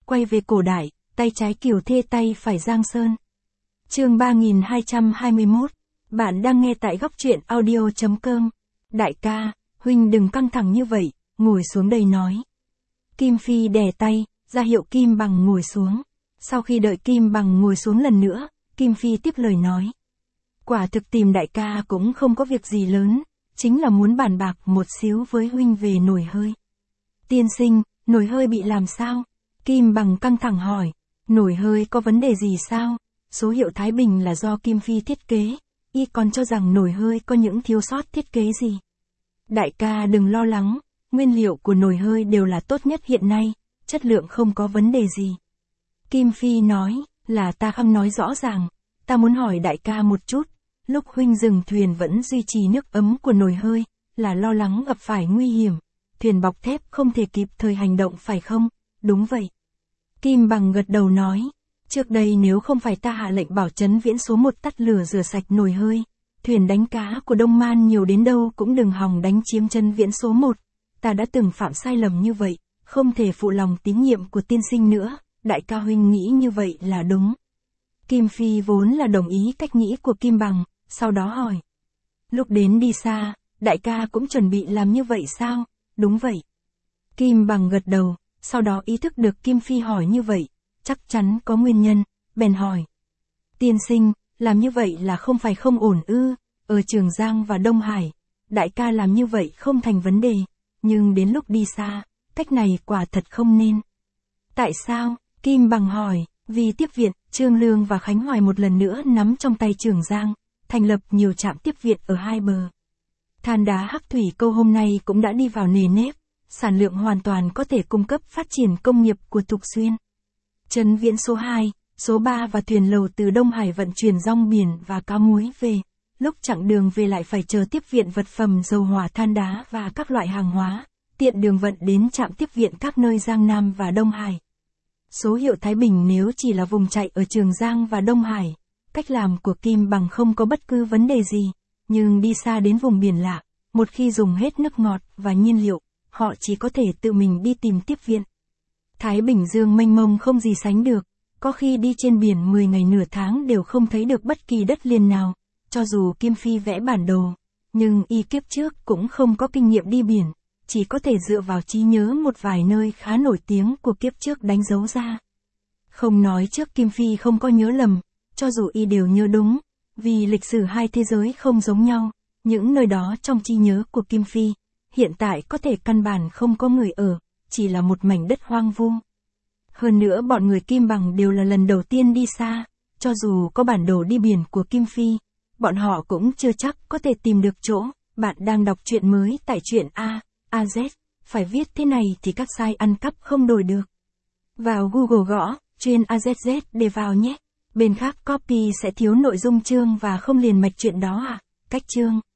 quay về cổ đại, tay trái Kiều Thê tay phải Giang Sơn. Chương 3221. Bạn đang nghe tại góc truyện audio.com. Đại ca, huynh đừng căng thẳng như vậy, ngồi xuống đây nói. Kim Phi đè tay, ra hiệu Kim Bằng ngồi xuống. Sau khi đợi Kim Bằng ngồi xuống lần nữa, Kim Phi tiếp lời nói. Quả thực tìm đại ca cũng không có việc gì lớn, chính là muốn bàn bạc một xíu với huynh về nồi hơi. Tiên sinh, nồi hơi bị làm sao? Kim Bằng căng thẳng hỏi. Nồi hơi có vấn đề gì sao? Số hiệu Thái Bình là do Kim Phi thiết kế, y còn cho rằng nồi hơi có những thiếu sót thiết kế gì. Đại ca đừng lo lắng, nguyên liệu của nồi hơi đều là tốt nhất hiện nay, chất lượng không có vấn đề gì. Kim Phi nói, là ta không nói rõ ràng, ta muốn hỏi đại ca một chút, lúc huynh dừng thuyền vẫn duy trì nước ấm của nồi hơi, là lo lắng gặp phải nguy hiểm, thuyền bọc thép không thể kịp thời hành động phải không? Đúng vậy. Kim Bằng gật đầu nói, trước đây nếu không phải ta hạ lệnh bảo Trấn Viễn số 1 tắt lửa rửa sạch nồi hơi, thuyền đánh cá của Đông Man nhiều đến đâu cũng đừng hòng đánh chiếm Trấn Viễn số 1, ta đã từng phạm sai lầm như vậy, không thể phụ lòng tín nhiệm của tiên sinh nữa, đại ca huynh nghĩ như vậy là đúng. Kim Phi vốn là đồng ý cách nghĩ của Kim Bằng, sau đó hỏi. Lúc đến đi xa, đại ca cũng chuẩn bị làm như vậy sao? Đúng vậy. Kim Bằng gật đầu, sau đó ý thức được Kim Phi hỏi như vậy, chắc chắn có nguyên nhân, bèn hỏi. Tiên sinh, làm như vậy là không phải không ổn ư, ở Trường Giang và Đông Hải, đại ca làm như vậy không thành vấn đề, nhưng đến lúc đi xa, cách này quả thật không nên. Tại sao? Kim Bằng hỏi, vì tiếp viện, Trương Lương và Khánh Hoài một lần nữa nắm trong tay Trường Giang, thành lập nhiều trạm tiếp viện ở hai bờ. Than đá Hắc Thủy Câu hôm nay cũng đã đi vào nề nếp, sản lượng hoàn toàn có thể cung cấp phát triển công nghiệp của Thục Xuyên. Trấn Viễn số 2, số 3 và thuyền lầu từ Đông Hải vận chuyển rong biển và cá muối về, lúc chặng đường về lại phải chờ tiếp viện vật phẩm dầu hỏa than đá và các loại hàng hóa, tiện đường vận đến trạm tiếp viện các nơi Giang Nam và Đông Hải. Số hiệu Thái Bình nếu chỉ là vùng chạy ở Trường Giang và Đông Hải, cách làm của Kim Bằng không có bất cứ vấn đề gì, nhưng đi xa đến vùng biển lạ, một khi dùng hết nước ngọt và nhiên liệu, họ chỉ có thể tự mình đi tìm tiếp viện. Thái Bình Dương mênh mông không gì sánh được, có khi đi trên biển 10 ngày nửa tháng đều không thấy được bất kỳ đất liền nào, cho dù Kim Phi vẽ bản đồ, nhưng y kiếp trước cũng không có kinh nghiệm đi biển, chỉ có thể dựa vào trí nhớ một vài nơi khá nổi tiếng của kiếp trước đánh dấu ra. Không nói trước Kim Phi không có nhớ lầm, cho dù y đều nhớ đúng, vì lịch sử hai thế giới không giống nhau, những nơi đó trong trí nhớ của Kim Phi, hiện tại có thể căn bản không có người ở, chỉ là một mảnh đất hoang vu. Hơn nữa bọn người Kim Bằng đều là lần đầu tiên đi xa, cho dù có bản đồ đi biển của Kim Phi, bọn họ cũng chưa chắc có thể tìm được chỗ. Bạn đang đọc truyện mới tại truyện AZ, phải viết thế này thì các site ăn cắp không đổi được. Vào Google gõ, truyện AZZ để vào nhé. Bên khác copy sẽ thiếu nội dung chương và không liền mạch truyện đó à? Cách chương